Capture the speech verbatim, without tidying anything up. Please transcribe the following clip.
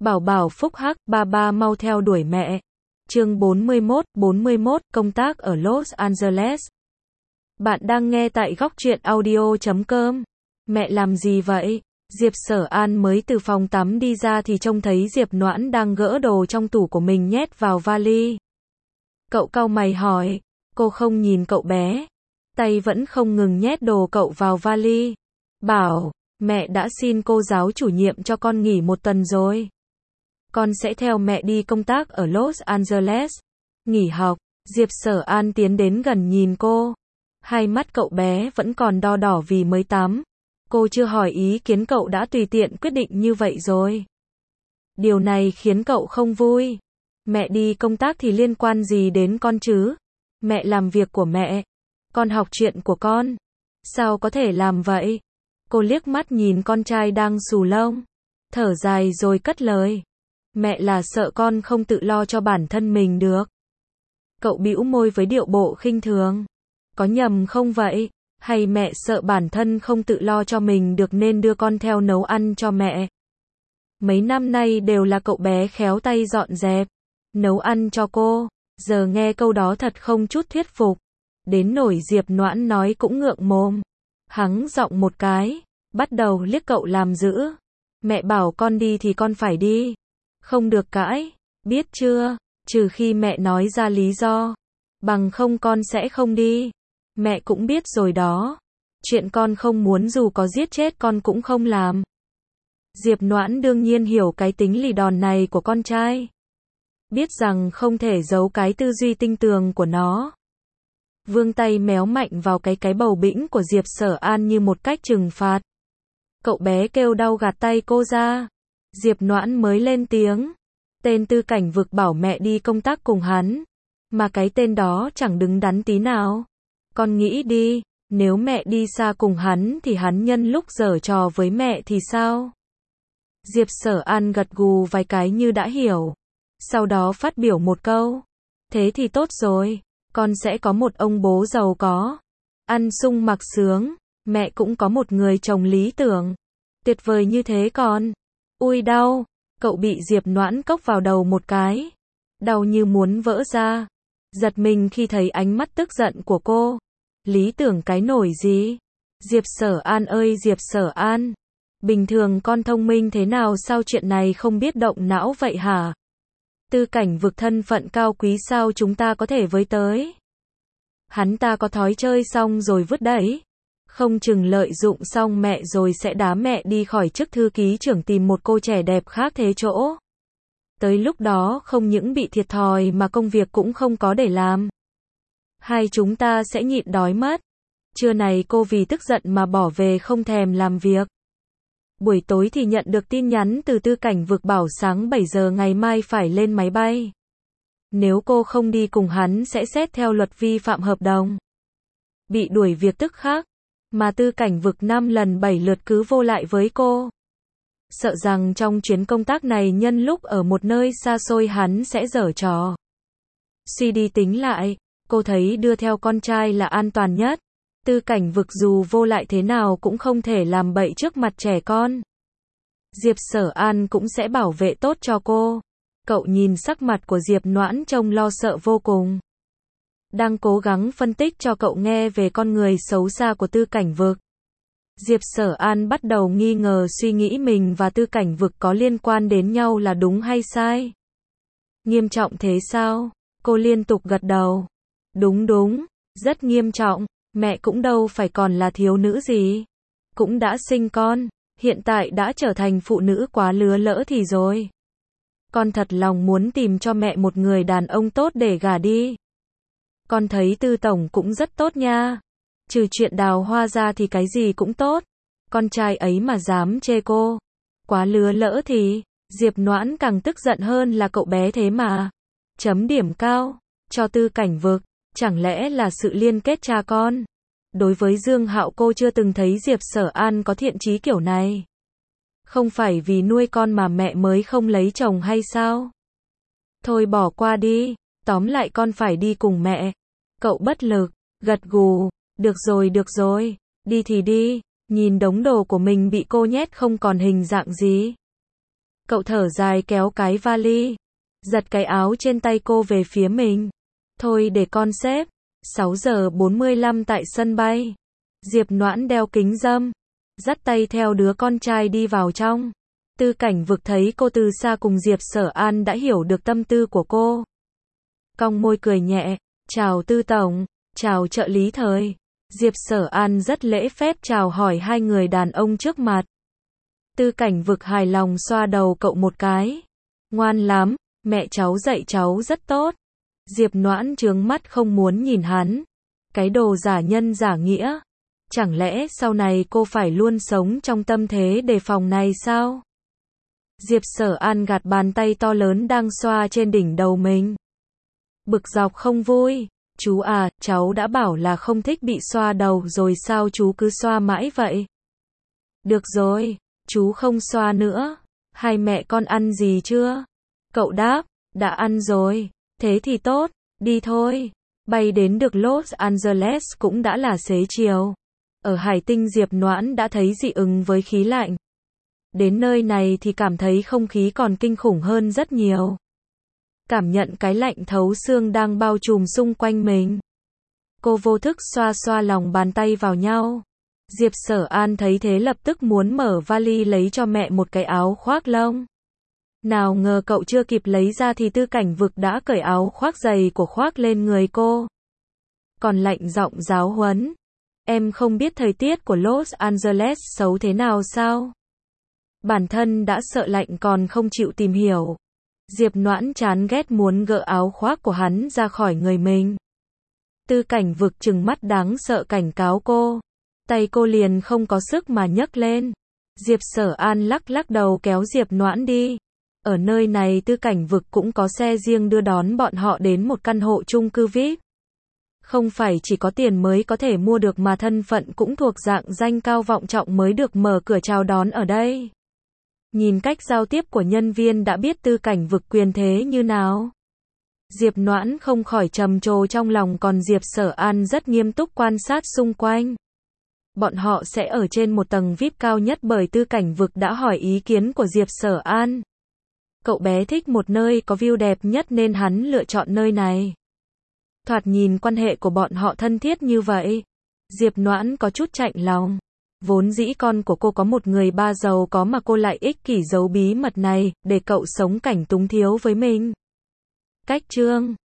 Bảo bảo phúc hắc, ba ba mau theo đuổi mẹ. Chương bốn mươi mốt, bốn mươi mốt, công tác ở Los Angeles. Bạn đang nghe tại góc truyện audio chấm com. Mẹ làm gì vậy? Diệp Sở An mới từ phòng tắm đi ra thì trông thấy Diệp Noãn đang gỡ đồ trong tủ của mình nhét vào vali. Cậu cau mày hỏi, cô không nhìn cậu bé. Tay vẫn không ngừng nhét đồ cậu vào vali. Bảo, mẹ đã xin cô giáo chủ nhiệm cho con nghỉ một tuần rồi. Con sẽ theo mẹ đi công tác ở Los Angeles. Nghỉ học, Diệp Sở An tiến đến gần nhìn cô. Hai mắt cậu bé vẫn còn đo đỏ vì mới tắm. Cô chưa hỏi ý kiến cậu đã tùy tiện quyết định như vậy rồi. Điều này khiến cậu không vui. Mẹ đi công tác thì liên quan gì đến con chứ? Mẹ làm việc của mẹ. Con học chuyện của con. Sao có thể làm vậy? Cô liếc mắt nhìn con trai đang xù lông. Thở dài rồi cất lời. Mẹ là sợ con không tự lo cho bản thân mình được. Cậu bĩu môi với điệu bộ khinh thường. Có nhầm không vậy? Hay mẹ sợ bản thân không tự lo cho mình được nên đưa con theo nấu ăn cho mẹ? Mấy năm nay đều là cậu bé khéo tay dọn dẹp, nấu ăn cho cô. Giờ nghe câu đó thật không chút thuyết phục. Đến nỗi Diệp Noãn nói cũng ngượng mồm. Hắng giọng một cái, bắt đầu liếc cậu làm dữ. Mẹ bảo con đi thì con phải đi. Không được cãi, biết chưa? Trừ khi mẹ nói ra lý do. Bằng không con sẽ không đi. Mẹ cũng biết rồi đó. Chuyện con không muốn dù có giết chết con cũng không làm. Diệp Noãn đương nhiên hiểu cái tính lì đòn này của con trai. Biết rằng không thể giấu cái tư duy tinh tường của nó. Vươn tay méo mạnh vào cái cái bầu bĩnh của Diệp Sở An như một cách trừng phạt. Cậu bé kêu đau gạt tay cô ra. Diệp Noãn mới lên tiếng. Tên Tư Cảnh Vực bảo mẹ đi công tác cùng hắn. Mà cái tên đó chẳng đứng đắn tí nào. Con nghĩ đi, nếu mẹ đi xa cùng hắn thì hắn nhân lúc giở trò với mẹ thì sao? Diệp Sở An gật gù vài cái như đã hiểu. Sau đó phát biểu một câu. Thế thì tốt rồi, con sẽ có một ông bố giàu có. Ăn sung mặc sướng, mẹ cũng có một người chồng lý tưởng. Tuyệt vời như thế con. Ui đau, cậu bị Diệp Noãn cốc vào đầu một cái. Đau như muốn vỡ ra. Giật mình khi thấy ánh mắt tức giận của cô. Lý tưởng cái nổi gì? Diệp Sở An ơi Diệp Sở An. Bình thường con thông minh thế nào sao chuyện này không biết động não vậy hả? Tư Cảnh Vực thân phận cao quý sao chúng ta có thể với tới? Hắn ta có thói chơi xong rồi vứt đấy. Không chừng lợi dụng xong mẹ rồi sẽ đá mẹ đi khỏi chức thư ký trưởng tìm một cô trẻ đẹp khác thế chỗ. Tới lúc đó không những bị thiệt thòi mà công việc cũng không có để làm. Hai chúng ta sẽ nhịn đói mất. Trưa này cô vì tức giận mà bỏ về không thèm làm việc. Buổi tối thì nhận được tin nhắn từ Tư Cảnh Vực bảo sáng bảy giờ ngày mai phải lên máy bay. Nếu cô không đi cùng hắn sẽ xét theo luật vi phạm hợp đồng. Bị đuổi việc tức khắc. Mà Tư Cảnh Vực năm lần bảy lượt cứ vô lại với cô. Sợ rằng trong chuyến công tác này nhân lúc ở một nơi xa xôi hắn sẽ giở trò. Suy đi tính lại, cô thấy đưa theo con trai là an toàn nhất. Tư Cảnh Vực dù vô lại thế nào cũng không thể làm bậy trước mặt trẻ con. Diệp Sở An cũng sẽ bảo vệ tốt cho cô. Cậu nhìn sắc mặt của Diệp Noãn trông lo sợ vô cùng. Đang cố gắng phân tích cho cậu nghe về con người xấu xa của Tư Cảnh Vực. Diệp Sở An bắt đầu nghi ngờ suy nghĩ mình và Tư Cảnh Vực có liên quan đến nhau là đúng hay sai. Nghiêm trọng thế sao? Cô liên tục gật đầu. Đúng đúng, rất nghiêm trọng. Mẹ cũng đâu phải còn là thiếu nữ gì. Cũng đã sinh con, hiện tại đã trở thành phụ nữ quá lứa lỡ thì rồi. Con thật lòng muốn tìm cho mẹ một người đàn ông tốt để gả đi. Con thấy Tư Tổng cũng rất tốt nha. Trừ chuyện đào hoa ra thì cái gì cũng tốt. Con trai ấy mà dám chê cô. Quá lứa lỡ thì, Diệp Noãn càng tức giận hơn là cậu bé thế mà. Chấm điểm cao, cho Tư Cảnh Vực. Chẳng lẽ là sự liên kết cha con? Đối với Dương Hạo cô chưa từng thấy Diệp Sở An có thiện chí kiểu này. Không phải vì nuôi con mà mẹ mới không lấy chồng hay sao? Thôi bỏ qua đi, tóm lại con phải đi cùng mẹ. Cậu bất lực, gật gù, được rồi được rồi, đi thì đi, nhìn đống đồ của mình bị cô nhét không còn hình dạng gì. Cậu thở dài kéo cái vali, giật cái áo trên tay cô về phía mình. Thôi để con xếp. sáu giờ bốn mươi lăm tại sân bay. Diệp Noãn đeo kính râm, dắt tay theo đứa con trai đi vào trong. Tư Cảnh Vực thấy cô từ xa cùng Diệp Sở An đã hiểu được tâm tư của cô. Cong môi cười nhẹ, chào Tư Tổng, chào trợ lý Thời. Diệp Sở An rất lễ phép chào hỏi hai người đàn ông trước mặt. Tư Cảnh Vực hài lòng xoa đầu cậu một cái. Ngoan lắm, mẹ cháu dạy cháu rất tốt. Diệp Noãn trướng mắt không muốn nhìn hắn. Cái đồ giả nhân giả nghĩa. Chẳng lẽ sau này cô phải luôn sống trong tâm thế đề phòng này sao? Diệp Sở An gạt bàn tay to lớn đang xoa trên đỉnh đầu mình. Bực dọc không vui. Chú à, cháu đã bảo là không thích bị xoa đầu rồi sao chú cứ xoa mãi vậy? Được rồi, chú không xoa nữa. Hai mẹ con ăn gì chưa? Cậu đáp, đã ăn rồi. Thế thì tốt, đi thôi. Bay đến được Los Angeles cũng đã là xế chiều. Ở Hải Tinh Diệp Noãn đã thấy dị ứng với khí lạnh. Đến nơi này thì cảm thấy không khí còn kinh khủng hơn rất nhiều. Cảm nhận cái lạnh thấu xương đang bao trùm xung quanh mình. Cô vô thức xoa xoa lòng bàn tay vào nhau. Diệp Sở An thấy thế lập tức muốn mở vali lấy cho mẹ một cái áo khoác lông. Nào ngờ cậu chưa kịp lấy ra thì Tư Cảnh Vực đã cởi áo khoác dày của khoác lên người cô. Còn lạnh giọng giáo huấn. Em không biết thời tiết của Los Angeles xấu thế nào sao? Bản thân đã sợ lạnh còn không chịu tìm hiểu. Diệp Noãn chán ghét muốn gỡ áo khoác của hắn ra khỏi người mình. Tư Cảnh Vực trừng mắt đáng sợ cảnh cáo cô. Tay cô liền không có sức mà nhấc lên. Diệp Sở An lắc lắc đầu kéo Diệp Noãn đi. Ở nơi này Tư Cảnh Vực cũng có xe riêng đưa đón bọn họ đến một căn hộ chung cư vi ai pi. Không phải chỉ có tiền mới có thể mua được mà thân phận cũng thuộc dạng danh cao vọng trọng mới được mở cửa chào đón ở đây. Nhìn cách giao tiếp của nhân viên đã biết Tư Cảnh Vực quyền thế như nào. Diệp Noãn không khỏi trầm trồ trong lòng, còn Diệp Sở An rất nghiêm túc quan sát xung quanh. Bọn họ sẽ ở trên một tầng vi ai pi cao nhất bởi Tư Cảnh Vực đã hỏi ý kiến của Diệp Sở An. Cậu bé thích một nơi có view đẹp nhất nên hắn lựa chọn nơi này. Thoạt nhìn quan hệ của bọn họ thân thiết như vậy. Diệp Noãn có chút chạnh lòng. Vốn dĩ con của cô có một người ba giàu có mà cô lại ích kỷ giấu bí mật này, để cậu sống cảnh túng thiếu với mình. Cách chương